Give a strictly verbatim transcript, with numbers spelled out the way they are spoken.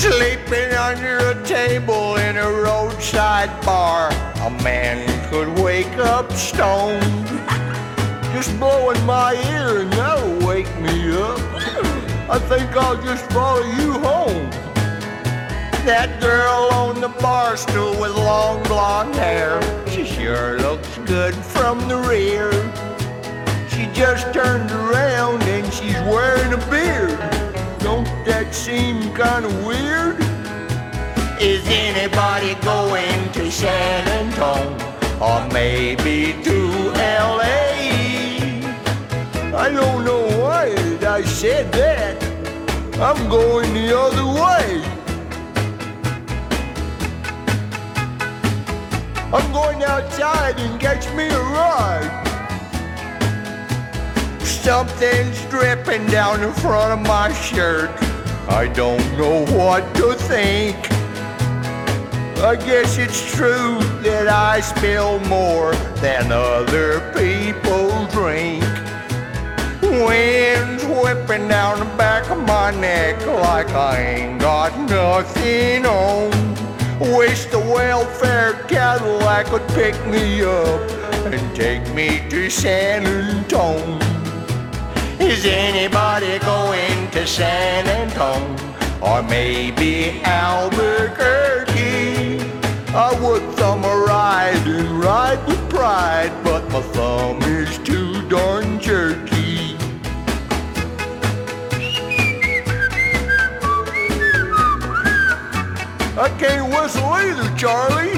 Sleeping under a table in a roadside bar. A man could wake up stoned. Just blowing my ear and that'll wake me up. I think I'll just follow you home. That girl on the bar stool with long blonde hair, she sure looks good from the rear. She just turned around and she's wearing a beard. Don't that seem kind of weird? Is anybody going to San Antone or maybe to L A? I don't know why I said that. I'm going the other way. I'm going outside and catch me a ride. Something's dripping down the front of my shirt. I don't know what to think. I guess it's true that I spill more than other people drink. Wind's whipping down the back of my neck like I ain't got nothing on. Wish the welfare Cadillac would pick me up and take me to San Antone. Is anybody going to San Antone or maybe Albuquerque? I would thumb a ride and ride with pride, but my thumb is too darn jerky. I can't whistle either, Charlie.